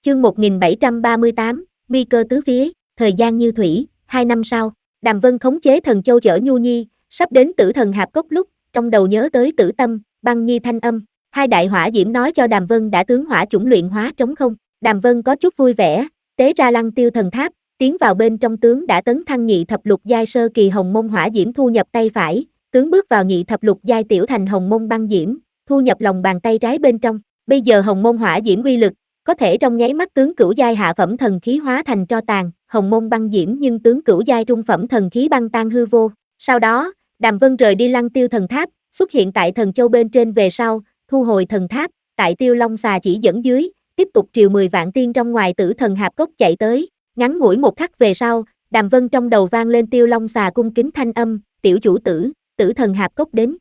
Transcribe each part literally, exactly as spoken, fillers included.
Chương một nghìn bảy trăm ba mươi tám, nguy cơ tứ phía, thời gian như thủy, hai năm sau, Đàm Vân khống chế thần châu chở Nhu Nhi, sắp đến Tử Thần Hạp Cốc lúc, trong đầu nhớ tới Tử Tâm, Băng Nhi thanh âm, hai đại hỏa diễm nói cho Đàm Vân đã tướng hỏa chủng luyện hóa trống không. Đàm Vân có chút vui vẻ, tế ra Lăng Tiêu thần tháp, tiến vào bên trong tướng đã tấn thăng nhị thập lục giai sơ kỳ hồng mông hỏa diễm thu nhập tay phải, tướng bước vào nhị thập lục giai tiểu thành hồng mông băng diễm, thu nhập lòng bàn tay trái bên trong. Bây giờ hồng mông hỏa diễm uy lực có thể trong nháy mắt tướng cửu giai hạ phẩm thần khí hóa thành tro tàn, hồng mông băng diễm nhưng tướng cửu giai trung phẩm thần khí băng tan hư vô. Sau đó, Đàm Vân rời đi Lăng Tiêu thần tháp, xuất hiện tại thần châu bên trên về sau, thu hồi thần tháp, tại Tiêu Long Xà chỉ dẫn dưới, tiếp tục triều mười vạn tiên trong ngoài Tử Thần Hạp Cốc chạy tới. Ngắn ngủi một khắc về sau, Đàm Vân trong đầu vang lên Tiêu Long Xà cung kính thanh âm, tiểu chủ tử, Tử Thần Hạp Cốc đến.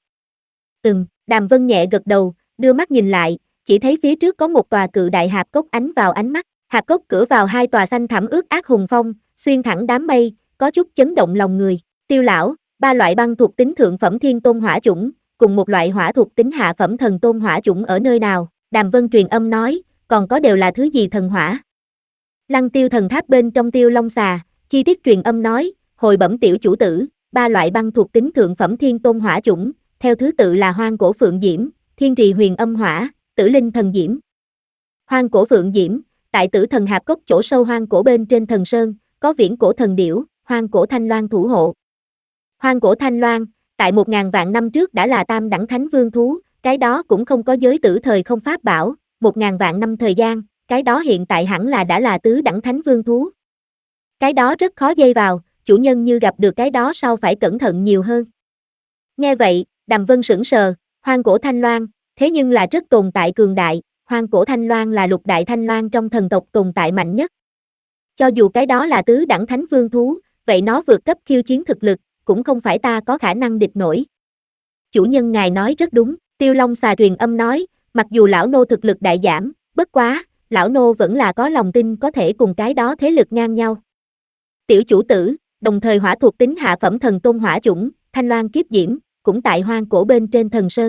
Ừm, Đàm Vân nhẹ gật đầu, đưa mắt nhìn lại, chỉ thấy phía trước có một tòa cự đại hạp cốc ánh vào ánh mắt, hạp cốc cửa vào hai tòa xanh thẳm ướt át hùng phong, xuyên thẳng đám mây, có chút chấn động lòng người. Tiêu lão, ba loại băng thuộc tính thượng phẩm thiên tôn hỏa chủng, cùng một loại hỏa thuộc tính hạ phẩm thần tôn hỏa chủng ở nơi nào? Đàm Vân truyền âm nói, còn có đều là thứ gì thần hỏa? Lăng Tiêu thần tháp bên trong Tiêu Long Xà, chi tiết truyền âm nói, hồi bẩm tiểu chủ tử, ba loại băng thuộc tính thượng phẩm thiên tôn hỏa chủng, theo thứ tự là hoang cổ phượng diễm, thiên trì huyền âm hỏa, tử linh thần diễm. Hoang cổ phượng diễm, tại Tử Thần Hạp Cốc chỗ sâu hoang cổ bên trên thần sơn, có viễn cổ thần điểu, hoang cổ thanh loan thủ hộ. Hoang cổ thanh loan, tại một ngàn vạn năm trước đã là tam đẳng thánh vương thú, cái đó cũng không có giới tử thời không pháp bảo, một ngàn vạn năm thời gian, cái đó hiện tại hẳn là đã là tứ đẳng thánh vương thú. Cái đó rất khó dây vào, chủ nhân như gặp được cái đó sau phải cẩn thận nhiều hơn. Nghe vậy, Đàm Vân sững sờ, hoang cổ thanh loan, thế nhưng là rất tồn tại cường đại, hoang cổ thanh loan là lục đại thanh loan trong thần tộc tồn tại mạnh nhất. Cho dù cái đó là tứ đẳng thánh vương thú, vậy nó vượt cấp khiêu chiến thực lực, cũng không phải ta có khả năng địch nổi. Chủ nhân ngài nói rất đúng, Tiêu Long Xà truyền âm nói, mặc dù lão nô thực lực đại giảm, bất quá, lão nô vẫn là có lòng tin có thể cùng cái đó thế lực ngang nhau. Tiểu chủ tử, đồng thời hỏa thuộc tính hạ phẩm thần tôn hỏa chủng, thanh loan kiếp diễm, cũng tại hoang cổ bên trên thần sơn.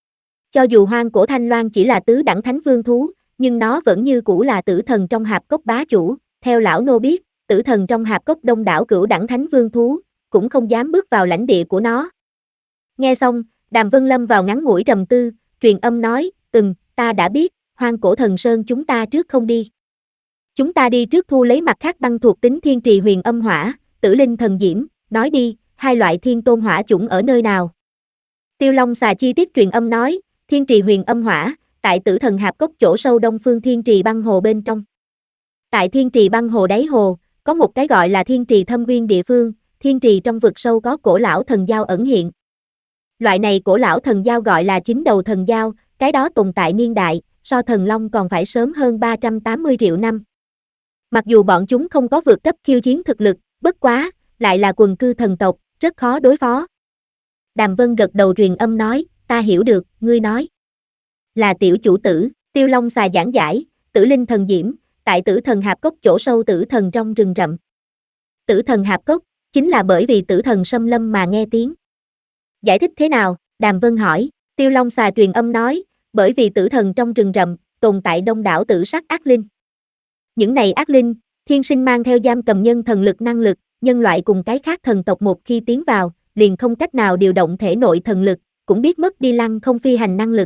Cho dù hoang cổ thanh loan chỉ là tứ đẳng thánh vương thú, nhưng nó vẫn như cũ là tử thần trong hạp cốc bá chủ, theo lão nô biết, tử thần trong hạp cốc đông đảo cửu đẳng thánh vương thú, cũng không dám bước vào lãnh địa của nó. Nghe xong, Đàm Vân lâm vào ngắn ngủi trầm tư, truyền âm nói, ừm, ta đã biết, hoang cổ thần sơn chúng ta trước không đi. Chúng ta đi trước thu lấy mặt khác băng thuộc tính thiên trì huyền âm hỏa, tử linh thần diễm, nói đi, hai loại thiên tôn hỏa chủng ở nơi nào? Tiêu Long Xà chi tiết truyền âm nói, thiên trì huyền âm hỏa, tại Tử Thần Hạp Cốc chỗ sâu đông phương thiên trì băng hồ bên trong. Tại thiên trì băng hồ đáy hồ, có một cái gọi là thiên trì thâm uyên địa phương, thiên trì trong vực sâu có cổ lão thần giao ẩn hiện. Loại này cổ lão thần giao gọi là chín đầu thần giao, cái đó tồn tại niên đại, so thần long còn phải sớm hơn ba trăm tám mươi triệu năm. Mặc dù bọn chúng không có vượt cấp khiêu chiến thực lực, bất quá, lại là quần cư thần tộc, rất khó đối phó. Đàm Vân gật đầu truyền âm nói, ta hiểu được, ngươi nói. Là tiểu chủ tử, Tiêu Long Xà giảng giải, tử linh thần diễm, tại Tử Thần Hạp Cốc chỗ sâu tử thần trong rừng rậm. Tử Thần Hạp Cốc, chính là bởi vì tử thần xâm lâm mà nghe tiếng. Giải thích thế nào? Đàm Vân hỏi, Tiêu Long Xà truyền âm nói, bởi vì tử thần trong rừng rậm, tồn tại đông đảo tử sắc ác linh. Những này ác linh, thiên sinh mang theo giam cầm nhân thần lực năng lực, nhân loại cùng cái khác thần tộc một khi tiến vào, liền không cách nào điều động thể nội thần lực, cũng biết mất đi lăng không phi hành năng lực.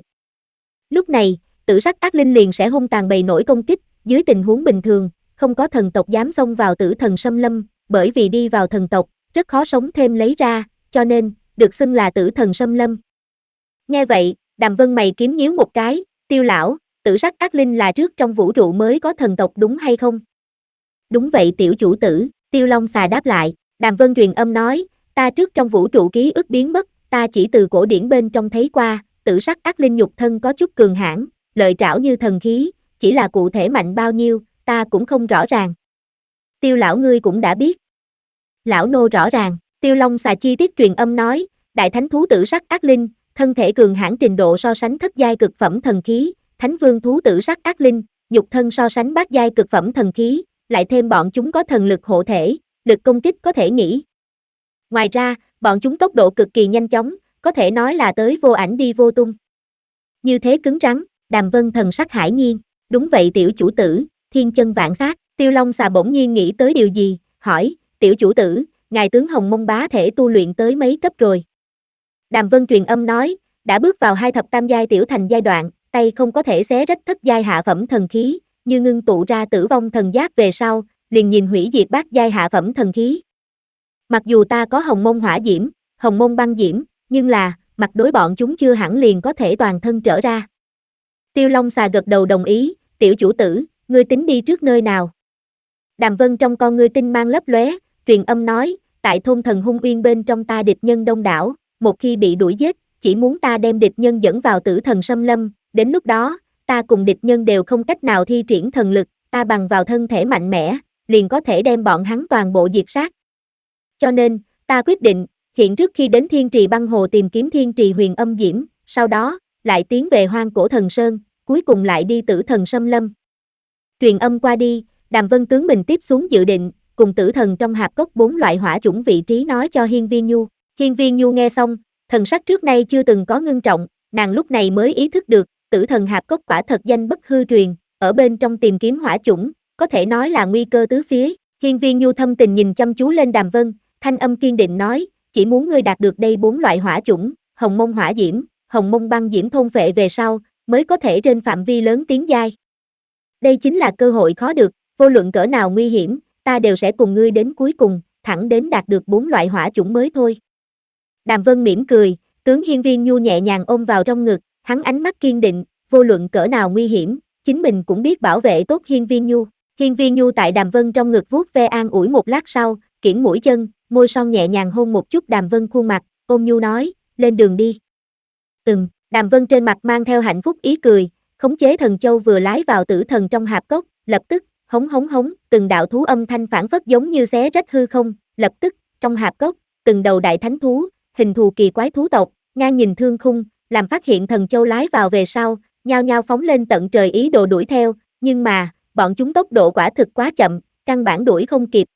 Lúc này, tử sắc ác linh liền sẽ hung tàn bày nổi công kích, dưới tình huống bình thường, không có thần tộc dám xông vào tử thần xâm lâm, bởi vì đi vào thần tộc, rất khó sống thêm lấy ra, cho nên, được xưng là tử thần xâm lâm. Nghe vậy, Đàm Vân mày kiếm nhíu một cái, Tiêu lão, tử sắc ác linh là trước trong vũ trụ mới có thần tộc đúng hay không? Đúng vậy tiểu chủ tử, Tiêu Long Xà đáp lại, Đàm Vân truyền âm nói, ta trước trong vũ trụ ký ức biến mất, ta chỉ từ cổ điển bên trong thấy qua, tử sắc ác linh nhục thân có chút cường hãn, lợi trảo như thần khí, chỉ là cụ thể mạnh bao nhiêu, ta cũng không rõ ràng. Tiêu lão ngươi cũng đã biết. Lão nô rõ ràng, Tiêu Long Xà chi tiết truyền âm nói, đại thánh thú tử sắc ác linh, thân thể cường hãn trình độ so sánh thất giai cực phẩm thần khí, thánh vương thú tử sắc ác linh, nhục thân so sánh bát giai cực phẩm thần khí, lại thêm bọn chúng có thần lực hộ thể, lực công kích có thể nghĩ. Ngoài ra, bọn chúng tốc độ cực kỳ nhanh chóng, có thể nói là tới vô ảnh đi vô tung. Như thế cứng rắn, Đàm Vân thần sắc hải nhiên, đúng vậy tiểu chủ tử, thiên chân vạn sát. Tiêu Long Xà bỗng nhiên nghĩ tới điều gì, hỏi, tiểu chủ tử, ngài tướng Hồng Mông bá thể tu luyện tới mấy cấp rồi? Đàm Vân truyền âm nói, đã bước vào hai thập tam giai tiểu thành giai đoạn, tay không có thể xé rách thất giai hạ phẩm thần khí, như ngưng tụ ra tử vong thần giáp về sau, liền nhìn hủy diệt bát giai hạ phẩm thần khí. Mặc dù ta có Hồng Mông hỏa diễm, Hồng Mông băng diễm, nhưng là, mặt đối bọn chúng chưa hẳn liền có thể toàn thân trở ra. Tiêu Long Xà gật đầu đồng ý, tiểu chủ tử, ngươi tính đi trước nơi nào? Đàm Vân trong con ngươi tinh mang lấp lóe, truyền âm nói, tại thôn Thần Hung Uyên bên trong ta địch nhân đông đảo, một khi bị đuổi giết, chỉ muốn ta đem địch nhân dẫn vào Tử Thần Xâm Lâm, đến lúc đó, ta cùng địch nhân đều không cách nào thi triển thần lực, ta bằng vào thân thể mạnh mẽ, liền có thể đem bọn hắn toàn bộ diệt sát. Cho nên, ta quyết định, hiện trước khi đến Thiên Trì Băng Hồ tìm kiếm Thiên Trì Huyền Âm Diễm, sau đó, lại tiến về Hoang Cổ Thần Sơn, cuối cùng lại đi Tử Thần Xâm Lâm. Truyền âm qua đi, Đàm Vân tướng mình tiếp xuống dự định, cùng tử thần trong hạp cốc bốn loại hỏa chủng vị trí nói cho Hiên Viên Nhu. Hiên Viên Nhu nghe xong, thần sắc trước nay chưa từng có ngưng trọng, nàng lúc này mới ý thức được, tử thần hạp cốc quả thật danh bất hư truyền, ở bên trong tìm kiếm hỏa chủng, có thể nói là nguy cơ tứ phía. Hiên Viên Nhu thâm tình nhìn chăm chú lên Đàm Vân, thanh âm kiên định nói, chỉ muốn ngươi đạt được đây bốn loại hỏa chủng, Hồng Mông hỏa diễm, Hồng Mông băng diễm thôn phệ về sau, mới có thể trên phạm vi lớn tiến giai. Đây chính là cơ hội khó được, vô luận cỡ nào nguy hiểm, ta đều sẽ cùng ngươi đến cuối cùng, thẳng đến đạt được bốn loại hỏa chủng mới thôi. Đàm Vân mỉm cười, tướng Hiên Viên Nhu nhẹ nhàng ôm vào trong ngực, hắn ánh mắt kiên định, vô luận cỡ nào nguy hiểm, chính mình cũng biết bảo vệ tốt Hiên Viên Nhu. Hiên Viên Nhu tại Đàm Vân trong ngực vuốt ve an ủi một lát sau, kiễng mũi chân, môi son nhẹ nhàng hôn một chút Đàm Vân khuôn mặt, ôm nhu nói, lên đường đi. Ừm, Đàm Vân trên mặt mang theo hạnh phúc ý cười, khống chế thần châu vừa lái vào tử thần trong hạp cốc, lập tức, hống hống hống, từng đạo thú âm thanh phản phất giống như xé rách hư không, lập tức, trong hạp cốc, từng đầu đại thánh thú, hình thù kỳ quái thú tộc, ngang nhìn thương khung, làm phát hiện thần châu lái vào về sau, nhao nhao phóng lên tận trời ý đồ đuổi theo, nhưng mà, bọn chúng tốc độ quả thực quá chậm, căn bản đuổi không kịp,